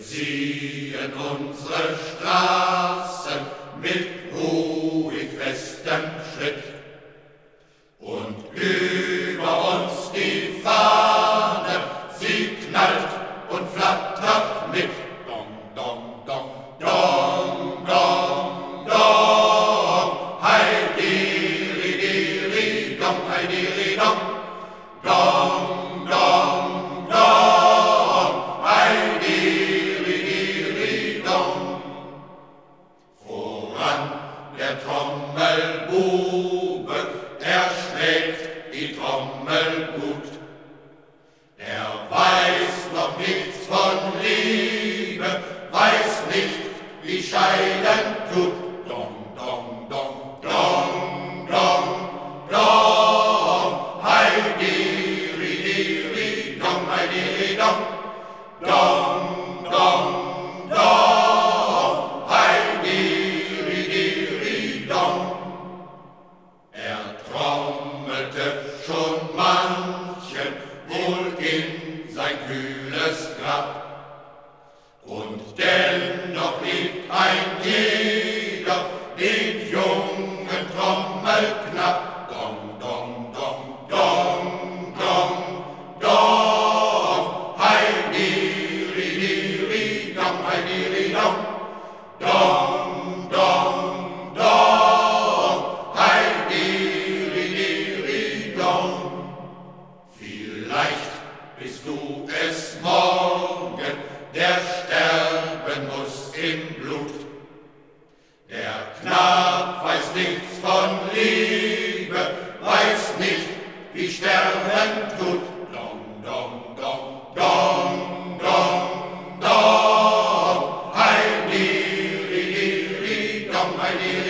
ziehen unsere Straßen mit ruhig festem Schritt. Und über uns die Fahne, sie knallt und flattert mit. Dong, dong, dong, dong, dong, dong. Hei, diri, diri, dong, hei, diri, dong. Dong, dong, dong, hei, diri, diri, dong. Voran der Trommelbube, er schlägt die Trommel gut. Er weiß noch nichts von Liebe, weiß nicht, wie Scheiden tut. Dong, dong, dong, dong, dong, dong. Hei, diri, diri, dong, hei, diri, dong. Dong, dong, dong, hei, diri, diri, dong. Er trommelte schon manchen wohl in sein kühles Grab. Und dennoch liebt ein jeder den jungen Trommelknapp. Dong, dong, dong, dong, dong, dong. Hei, diri, diri, dong, hei, diri, dong. Dong, dong, dong, hei, diri, diri, dong. Vielleicht bist du es morgen, der sterben muss im Blut. Der Knab weiß nichts von Liebe, weiß nicht, wie Sterben tut. Dong, dong, dong, dong, dong, dong. Hei, diri, diri, dong, hei, diri.